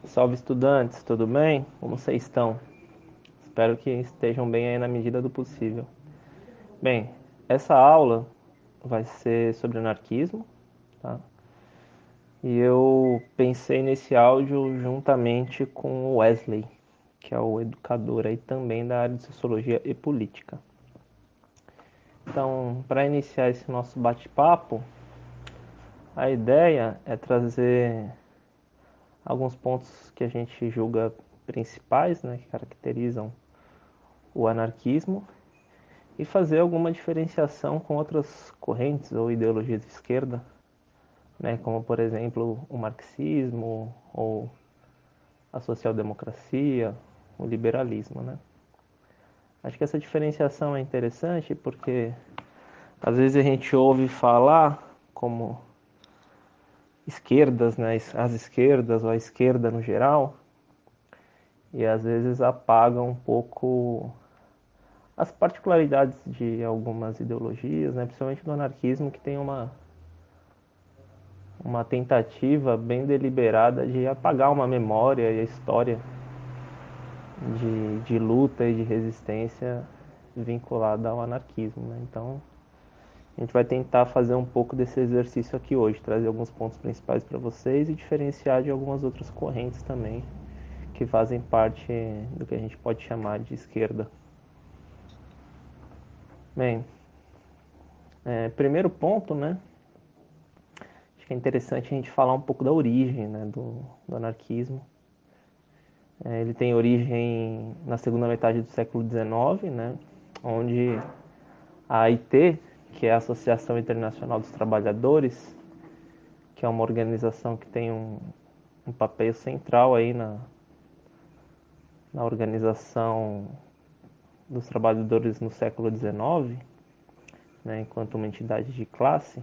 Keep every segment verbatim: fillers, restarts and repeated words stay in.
Salve estudantes, tudo bem? Como vocês estão? Espero que estejam bem aí na medida do possível. Bem, essa aula vai ser sobre anarquismo, tá? E eu pensei nesse áudio juntamente com o Wesley, que é o educador aí também da área de sociologia e política. Então, para iniciar esse nosso bate-papo, a ideia é trazer alguns pontos que a gente julga principais, né, que caracterizam o anarquismo e fazer alguma diferenciação com outras correntes ou ideologias de esquerda, né, como por exemplo o marxismo ou a social-democracia, o liberalismo, né? Acho que essa diferenciação é interessante porque às vezes a gente ouve falar como esquerdas, né, as esquerdas ou a esquerda no geral, e às vezes apaga um pouco as particularidades de algumas ideologias, né, principalmente do anarquismo, que tem uma uma tentativa bem deliberada de apagar uma memória e a história de, de luta e de resistência vinculada ao anarquismo, né? Então, a gente vai tentar fazer um pouco desse exercício aqui hoje, trazer alguns pontos principais para vocês e diferenciar de algumas outras correntes também que fazem parte do que a gente pode chamar de esquerda. Bem, é, primeiro ponto, né? Acho que é interessante a gente falar um pouco da origem, né, do, do anarquismo. É, ele tem origem na segunda metade do século dezenove, né, onde a A I T, que é a Associação Internacional dos Trabalhadores, que é uma organização que tem um, um papel central aí na, na organização dos trabalhadores no século dezenove, né, enquanto uma entidade de classe,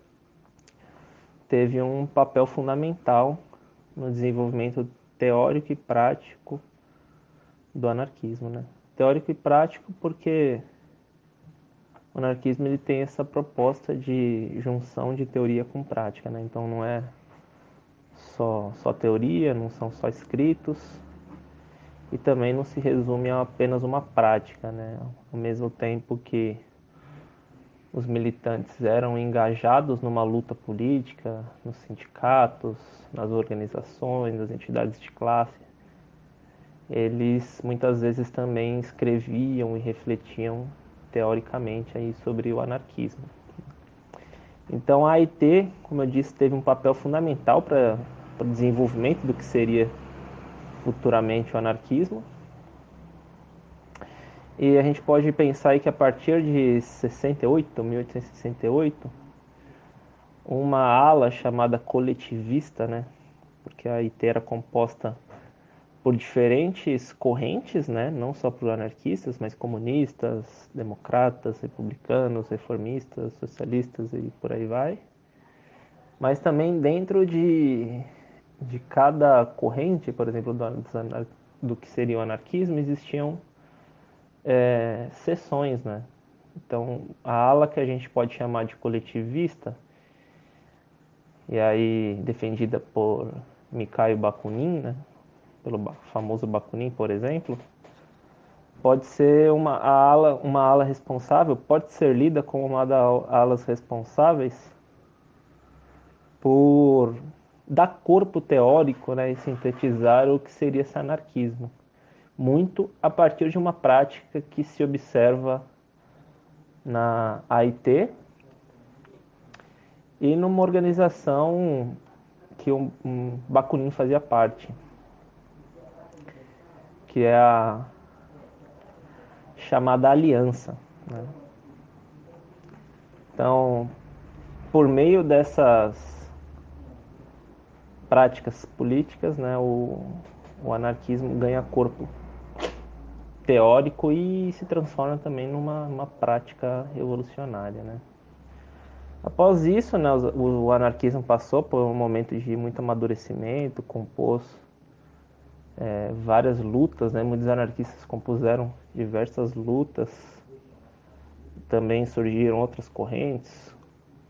teve um papel fundamental no desenvolvimento teórico e prático do anarquismo, né? Teórico e prático porque o anarquismo ele tem essa proposta de junção de teoria com prática, né? Então não é só, só teoria, não são só escritos e também não se resume a apenas uma prática, né? Ao mesmo tempo que os militantes eram engajados numa luta política, nos sindicatos, nas organizações, nas entidades de classe, eles muitas vezes também escreviam e refletiam teoricamente aí sobre o anarquismo. Então a A I T, como eu disse, teve um papel fundamental para o desenvolvimento do que seria futuramente o anarquismo. E a gente pode pensar aí que a partir de sessenta e oito, mil oitocentos e sessenta e oito, uma ala chamada coletivista, né, porque a A I T era composta por diferentes correntes, né, não só por anarquistas, mas comunistas, democratas, republicanos, reformistas, socialistas e por aí vai. Mas também dentro de, de cada corrente, por exemplo, do, do que seria o anarquismo, existiam é, seções, né? Então, a ala que a gente pode chamar de coletivista, e aí defendida por Mikhail Bakunin, né? Pelo famoso Bakunin, por exemplo, pode ser uma ala, uma ala responsável, pode ser lida como uma das alas responsáveis por dar corpo teórico, né, e sintetizar o que seria esse anarquismo. Muito a partir de uma prática que se observa na A I T e numa organização que o um Bakunin fazia parte, que é a chamada Aliança, né? Então, por meio dessas práticas políticas, né, o, o anarquismo ganha corpo teórico e se transforma também numa, numa prática revolucionária, né? Após isso, né, o, o anarquismo passou por um momento de muito amadurecimento, compôs é, várias lutas, né? Muitos anarquistas compuseram diversas lutas, também surgiram outras correntes,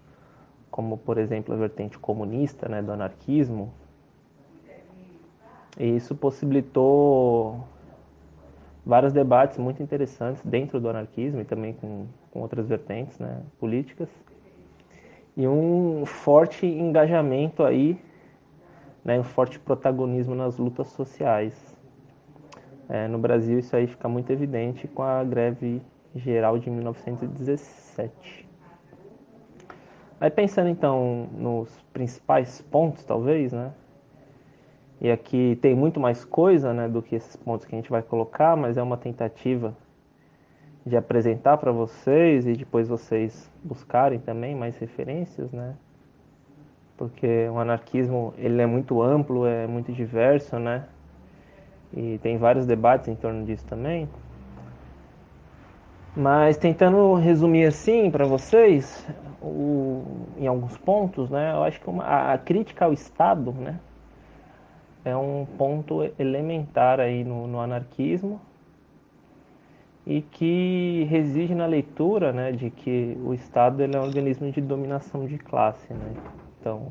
como por exemplo a vertente comunista, né, do anarquismo, E isso possibilitou vários debates muito interessantes dentro do anarquismo e também com, com outras vertentes, né, políticas. E um forte engajamento aí, né, um forte protagonismo nas lutas sociais. É, no Brasil isso aí fica muito evidente com a greve geral de mil novecentos e dezessete. Aí pensando então nos principais pontos, talvez, né? E aqui tem muito mais coisa, né, do que esses pontos que a gente vai colocar, mas é uma tentativa de apresentar para vocês e depois vocês buscarem também mais referências, né? Porque o anarquismo ele é muito amplo, é muito diverso, né? E tem vários debates em torno disso também. Mas tentando resumir assim para vocês, o, em alguns pontos, né? Eu acho que uma, a, a crítica ao Estado, né? É um ponto elementar aí no, no anarquismo e que reside na leitura, né, de que o Estado ele é um organismo de dominação de classe, né? Então,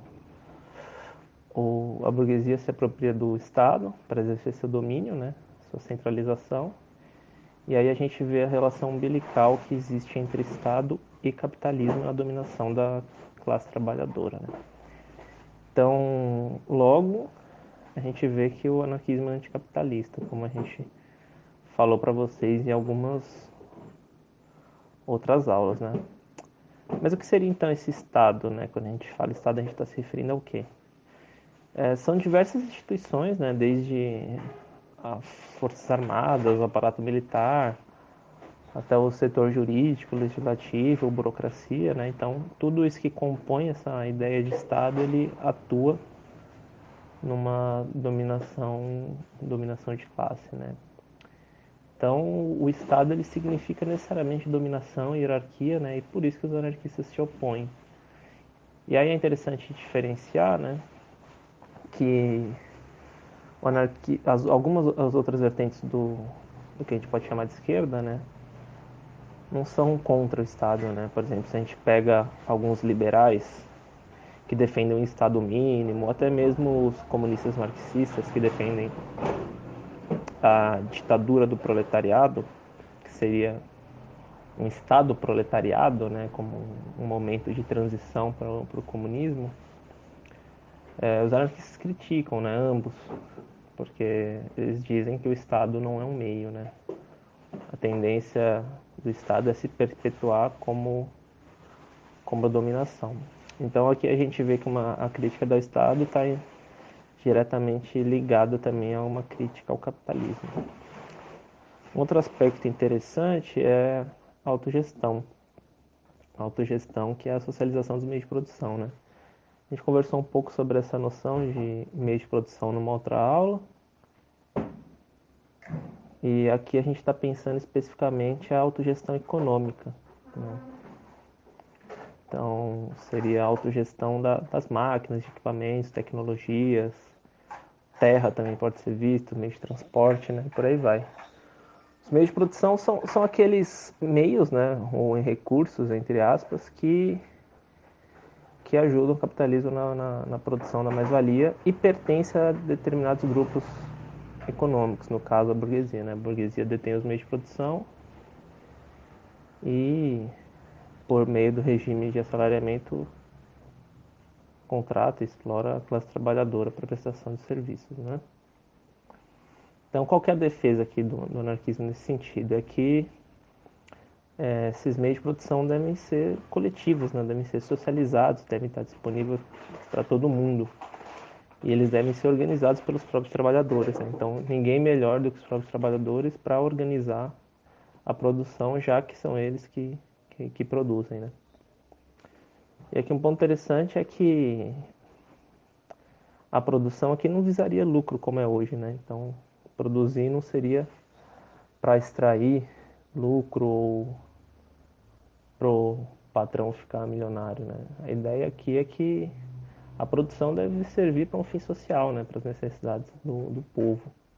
o, a burguesia se apropria do Estado para exercer seu domínio, né, sua centralização, e aí a gente vê a relação umbilical que existe entre Estado e capitalismo na dominação da classe trabalhadora, né? Então, logo, a gente vê que o anarquismo é anticapitalista, como a gente falou para vocês em algumas outras aulas, né? Mas o que seria então esse Estado, né? Quando a gente fala Estado, a gente está se referindo ao quê? É, são diversas instituições, né? Desde as Forças Armadas, o aparato militar, até o setor jurídico, legislativo, burocracia, né? Então, tudo isso que compõe essa ideia de Estado, ele atua numa dominação, dominação de classe, né? Então, o Estado ele significa necessariamente dominação, hierarquia, né? E por isso que os anarquistas se opõem. E aí é interessante diferenciar, né, que o anarqui... as, algumas as outras vertentes do, do que a gente pode chamar de esquerda, né, não são contra o Estado, né? Por exemplo, se a gente pega alguns liberais que defendem um Estado mínimo, ou até mesmo os comunistas marxistas que defendem a ditadura do proletariado, que seria um Estado proletariado, né, como um momento de transição para o comunismo, é, os anarquistas criticam, né, ambos, porque eles dizem que o Estado não é um meio, né? A tendência do Estado é se perpetuar como, como dominação. Então aqui a gente vê que uma, a crítica do Estado está diretamente ligada também a uma crítica ao capitalismo. Um outro aspecto interessante é a autogestão. A autogestão, que é a socialização dos meios de produção, né? A gente conversou um pouco sobre essa noção de meio de produção numa outra aula. E aqui a gente está pensando especificamente a autogestão econômica, né? Então, seria a autogestão da, das máquinas, de equipamentos, tecnologias, terra também pode ser visto, meio de transporte, né? E por aí vai. Os meios de produção são, são aqueles meios, né, ou recursos, entre aspas, que, que ajudam o capitalismo na, na, na produção da mais-valia e pertencem a determinados grupos econômicos, no caso a burguesia, né? A burguesia detém os meios de produção e, por meio do regime de assalariamento, contrata e explora a classe trabalhadora para prestação de serviços, né? Então, qual que é a defesa aqui do, do anarquismo nesse sentido? É que é, esses meios de produção devem ser coletivos, né? Devem ser socializados, devem estar disponíveis para todo mundo. E eles devem ser organizados pelos próprios trabalhadores, né? Então, ninguém melhor do que os próprios trabalhadores para organizar a produção, já que são eles que, que, que produzem, né? E aqui um ponto interessante é que a produção aqui não visaria lucro como é hoje, né? Então, produzir não seria para extrair lucro ou pro patrão ficar milionário, né? A ideia aqui é que a produção deve servir para um fim social, né? Para as necessidades do, do povo.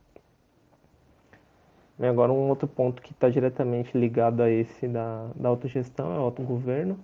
E agora um outro ponto que está diretamente ligado a esse da, da autogestão é o autogoverno,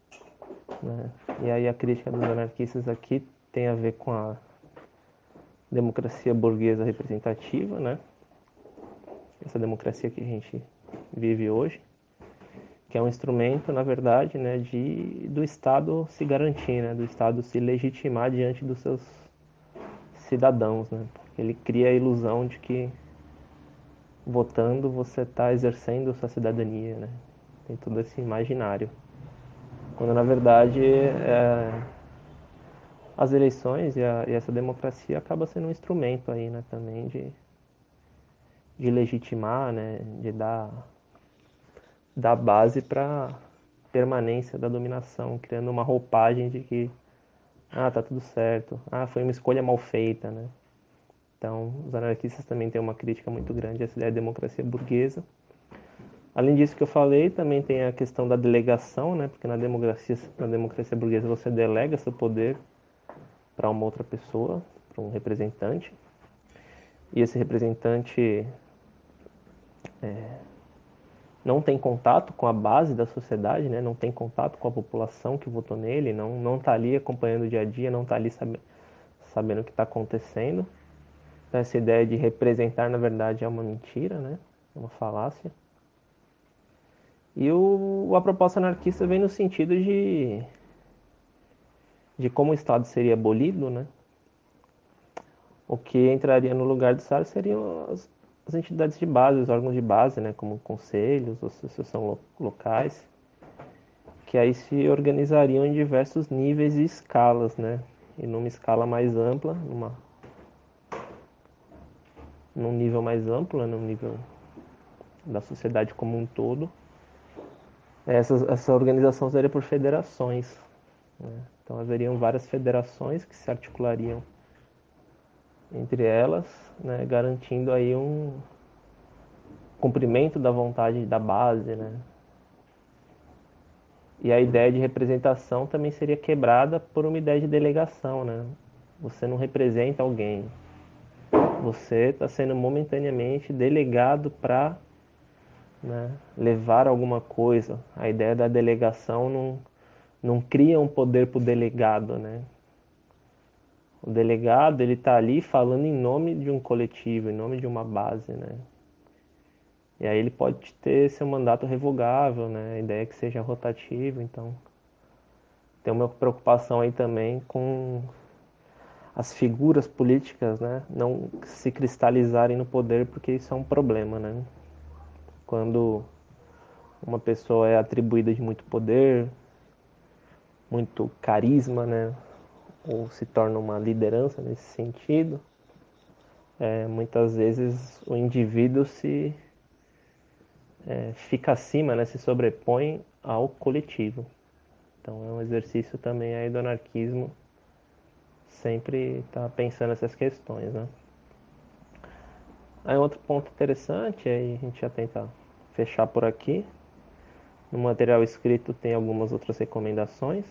né? E aí a crítica dos anarquistas aqui tem a ver com a democracia burguesa representativa, né? Essa democracia que a gente vive hoje, que é um instrumento, na verdade, né, de, do Estado se garantir, né, do Estado se legitimar diante dos seus cidadãos, né? Ele cria a ilusão de que votando você está exercendo sua cidadania, né? Tem todo esse imaginário. Quando, na verdade, é, as eleições e, a, e essa democracia acaba sendo um instrumento aí, né, também de, de legitimar, né, de dar, dar base para permanência da dominação, criando uma roupagem de que ah, tá tudo certo, ah, foi uma escolha mal feita, né? Então, os anarquistas também têm uma crítica muito grande a essa ideia de democracia burguesa. Além disso que eu falei, também tem a questão da delegação, né? Porque na democracia, na democracia burguesa você delega seu poder para uma outra pessoa, para um representante. E esse representante é, não tem contato com a base da sociedade, né? Não tem contato com a população que votou nele, não não está ali acompanhando o dia a dia, não está ali sabe, sabendo o que está acontecendo. Então, essa ideia de representar, na verdade, é uma mentira, né? É uma falácia. E o, a proposta anarquista vem no sentido de, de como o Estado seria abolido, né? O que entraria no lugar do Estado seriam as, as entidades de base, os órgãos de base, né? Como conselhos, associações locais, que aí se organizariam em diversos níveis e escalas, né? E numa escala mais ampla, numa, num nível mais amplo, né? Num nível da sociedade como um todo. Essa, essa organização seria por federações, né? Então haveriam várias federações que se articulariam entre elas, né, garantindo aí um cumprimento da vontade da base, né? E a ideia de representação também seria quebrada por uma ideia de delegação, né? Você não representa alguém, você está sendo momentaneamente delegado para, né, levar alguma coisa. A ideia da delegação não, não cria um poder para o delegado, né? O delegado, ele está ali falando em nome de um coletivo, em nome de uma base, né? E aí ele pode ter seu mandato revogável, né? A ideia é que seja rotativo, então tem uma preocupação aí também com as figuras políticas, né? Não se cristalizarem no poder, porque isso é um problema, né? Quando uma pessoa é atribuída de muito poder, muito carisma, né? Ou se torna uma liderança nesse sentido, é, muitas vezes o indivíduo se é, fica acima, né? Se sobrepõe ao coletivo. Então é um exercício também aí do anarquismo sempre estar tá pensando essas questões, né? Aí outro ponto interessante, aí a gente já tenta fechar por aqui. No material escrito tem algumas outras recomendações.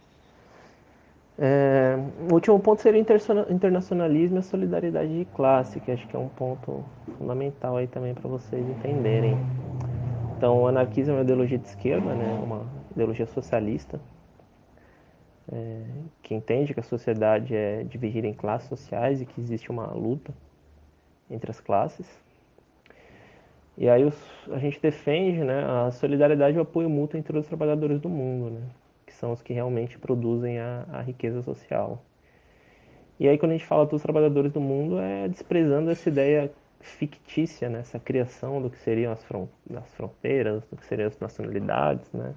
É, o último ponto seria o internacionalismo e a solidariedade de classe, que acho que é um ponto fundamental aí também para vocês entenderem. Então, o anarquismo é uma ideologia de esquerda, né? Uma ideologia socialista, é, que entende que a sociedade é dividida em classes sociais e que existe uma luta entre as classes. E aí os, a gente defende, né, a solidariedade e o apoio mútuo entre os trabalhadores do mundo, né, que são os que realmente produzem a, a riqueza social. E aí quando a gente fala dos trabalhadores do mundo, é desprezando essa ideia fictícia, né, essa criação do que seriam as, front, as fronteiras, do que seriam as nacionalidades, né,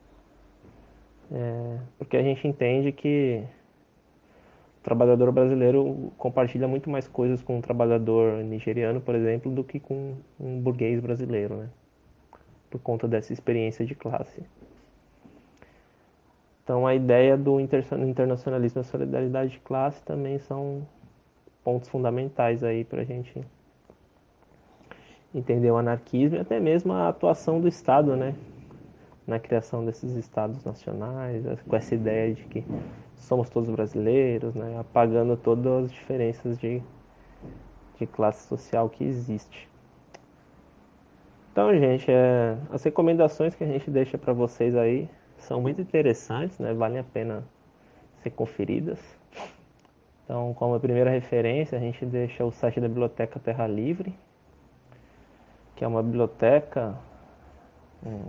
é, porque a gente entende que o trabalhador brasileiro compartilha muito mais coisas com um trabalhador nigeriano, por exemplo, do que com um burguês brasileiro, né? Por conta dessa experiência de classe. Então, a ideia do internacionalismo e a solidariedade de classe também são pontos fundamentais aí para a gente entender o anarquismo e até mesmo a atuação do Estado, né? Na criação desses estados nacionais, com essa ideia de que somos todos brasileiros, né? Apagando todas as diferenças de, de classe social que existe. Então, gente, é, as recomendações que a gente deixa para vocês aí são muito interessantes, né? Valem a pena ser conferidas. Então, como primeira referência, a gente deixa o site da Biblioteca Terra Livre, que é uma biblioteca, um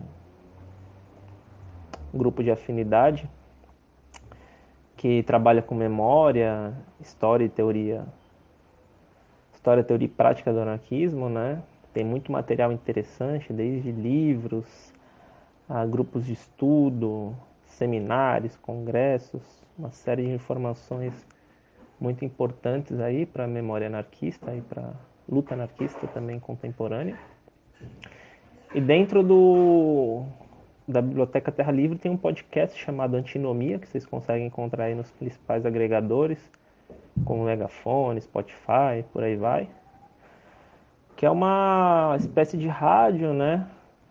grupo de afinidade, que trabalha com memória, história e teoria, história, teoria e prática do anarquismo, né? Tem muito material interessante, desde livros, a grupos de estudo, seminários, congressos, uma série de informações muito importantes aí para a memória anarquista e para a luta anarquista também contemporânea. E dentro do, da Biblioteca Terra Livre tem um podcast chamado Antinomia, que vocês conseguem encontrar aí nos principais agregadores, como Megafone, Spotify, por aí vai. Que é uma espécie de rádio, né?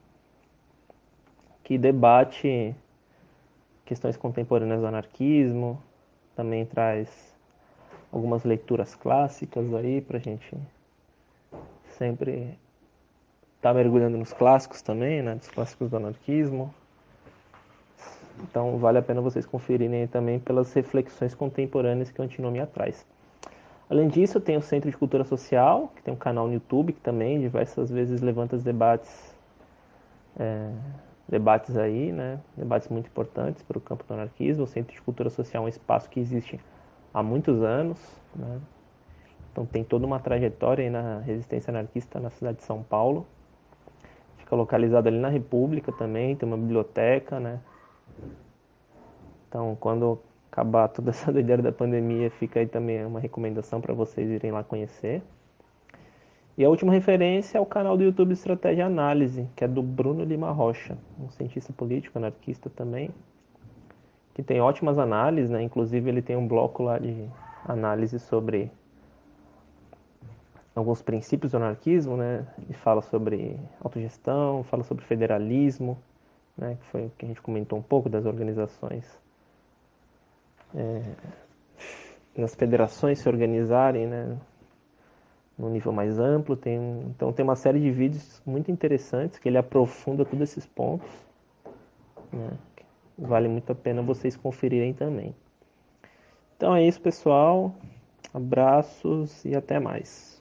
Que debate questões contemporâneas do anarquismo, também traz algumas leituras clássicas aí pra gente sempre estar tá mergulhando nos clássicos também, né? Dos clássicos do anarquismo. Então vale a pena vocês conferirem também pelas reflexões contemporâneas que o Antinomia traz. Além disso, tem o Centro de Cultura Social, que tem um canal no YouTube que também diversas vezes levanta os debates, é, debates aí, né? Debates muito importantes para o campo do anarquismo. O Centro de Cultura Social é um espaço que existe há muitos anos, né? Então tem toda uma trajetória aí na resistência anarquista na cidade de São Paulo. Fica localizado ali na República também, tem uma biblioteca, né? Então, quando acabar toda essa doideira da pandemia, fica aí também uma recomendação para vocês irem lá conhecer. E a última referência é o canal do YouTube Estratégia Análise, que é do Bruno Lima Rocha, um cientista político, anarquista também, que tem ótimas análises, né? Inclusive ele tem um bloco lá de análise sobre alguns princípios do anarquismo, né? Ele fala sobre autogestão, fala sobre federalismo, né? Que foi o que a gente comentou um pouco das organizações, é, nas federações se organizarem, né? No nível mais amplo. Tem, então tem uma série de vídeos muito interessantes que ele aprofunda todos esses pontos, né? Vale muito a pena vocês conferirem também. Então é isso, pessoal. Abraços e até mais.